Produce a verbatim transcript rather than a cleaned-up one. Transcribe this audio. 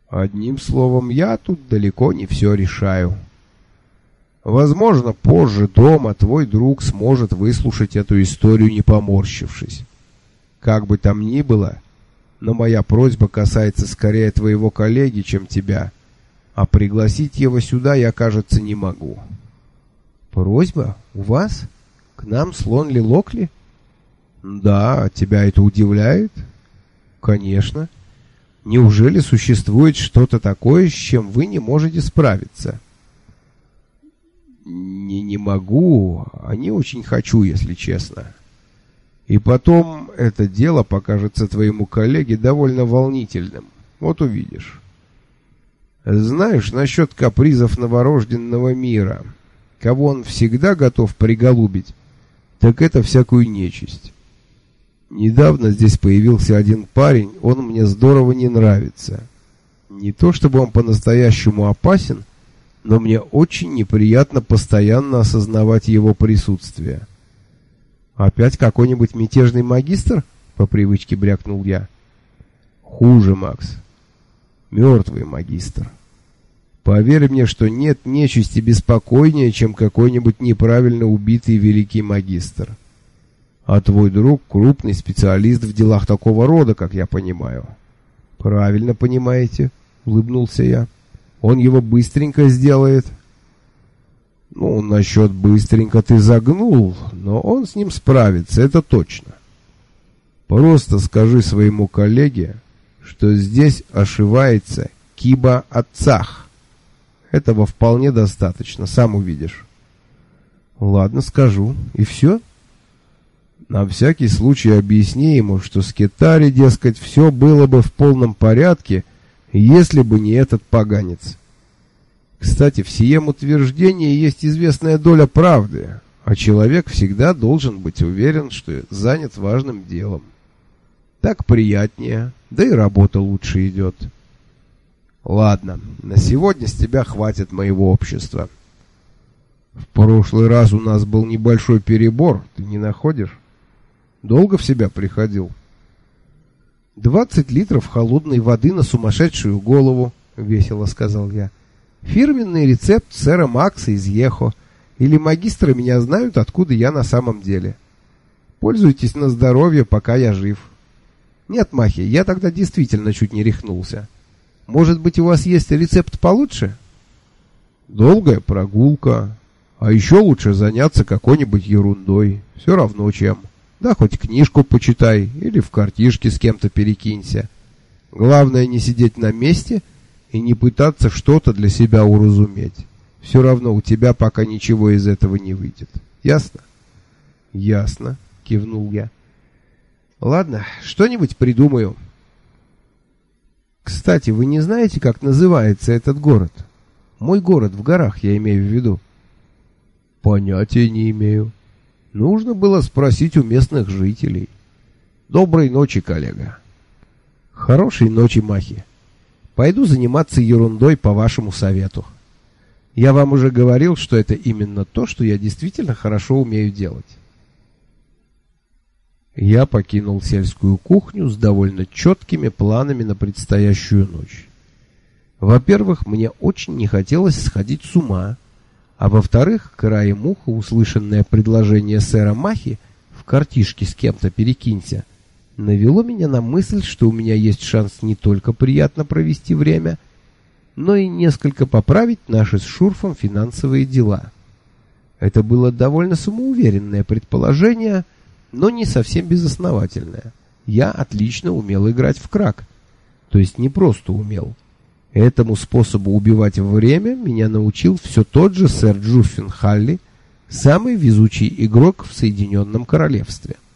Одним словом, я тут далеко не все решаю. Возможно, позже дома твой друг сможет выслушать эту историю, не поморщившись. Как бы там ни было, но моя просьба касается скорее твоего коллеги, чем тебя, а пригласить его сюда я, кажется, не могу. Просьба? У вас? К нам с Лонли Локли? Да, тебя это удивляет? Конечно. Неужели существует что-то такое, с чем вы не можете справиться? Не, не могу, а не очень хочу, если честно. И потом это дело покажется твоему коллеге довольно волнительным. Вот увидишь. Знаешь, насчет капризов новорожденного мира, кого он всегда готов приголубить, так это всякую нечисть. Недавно здесь появился один парень, он мне здорово не нравится. Не то чтобы он по-настоящему опасен, но мне очень неприятно постоянно осознавать его присутствие. Опять какой-нибудь мятежный магистр? По привычке брякнул я. Хуже, Макс. Мертвый магистр. Поверь мне, что нет нечисти беспокойнее, чем какой-нибудь неправильно убитый великий магистр. А твой друг крупный специалист в делах такого рода, как я понимаю. Правильно понимаете, улыбнулся я. Он его быстренько сделает. Ну, насчет быстренько ты загнул, но он с ним справится, это точно. Просто скажи своему коллеге, что здесь ошивается Киба Ацах. Этого вполне достаточно, сам увидишь. Ладно, скажу. И все? На всякий случай объясни ему, что с Кетари, дескать, все было бы в полном порядке, если бы не этот поганец. Кстати, в сием утверждении есть известная доля правды, а человек всегда должен быть уверен, что занят важным делом. Так приятнее, да и работа лучше идет. Ладно, на сегодня с тебя хватит моего общества. В прошлый раз у нас был небольшой перебор, ты не находишь? Долго в себя приходил? Двадцать литров холодной воды на сумасшедшую голову, весело сказал я. Фирменный рецепт сэра Макса из Ехо. Или магистры меня знают, откуда я на самом деле. Пользуйтесь на здоровье, пока я жив. Нет, Махи, я тогда действительно чуть не рехнулся. Может быть, у вас есть рецепт получше? Долгая прогулка. А еще лучше заняться какой-нибудь ерундой. Все равно чем. Да хоть книжку почитай или в картишке с кем-то перекинься. Главное не сидеть на месте и не пытаться что-то для себя уразуметь. Все равно у тебя пока ничего из этого не выйдет. Ясно? Ясно, кивнул я. Ладно, что-нибудь придумаю. Кстати, вы не знаете, как называется этот город? Мой город в горах, я имею в виду. Понятия не имею. Нужно было спросить у местных жителей. Доброй ночи, коллега. Хорошей ночи, Махи. Пойду заниматься ерундой по вашему совету. Я вам уже говорил, что это именно то, что я действительно хорошо умею делать. Я покинул сельскую кухню с довольно четкими планами на предстоящую ночь. Во-первых, мне очень не хотелось сходить с ума, а во-вторых, краем уха услышанное предложение сэра Махи в картишке с кем-то перекинься навело меня на мысль, что у меня есть шанс не только приятно провести время, но и несколько поправить наши с Шурфом финансовые дела. Это было довольно самоуверенное предположение, но не совсем безосновательное. Я отлично умел играть в крак. То есть не просто умел. Этому способу убивать время меня научил все тот же сэр Джуффин Халли, самый везучий игрок в Соединенном Королевстве.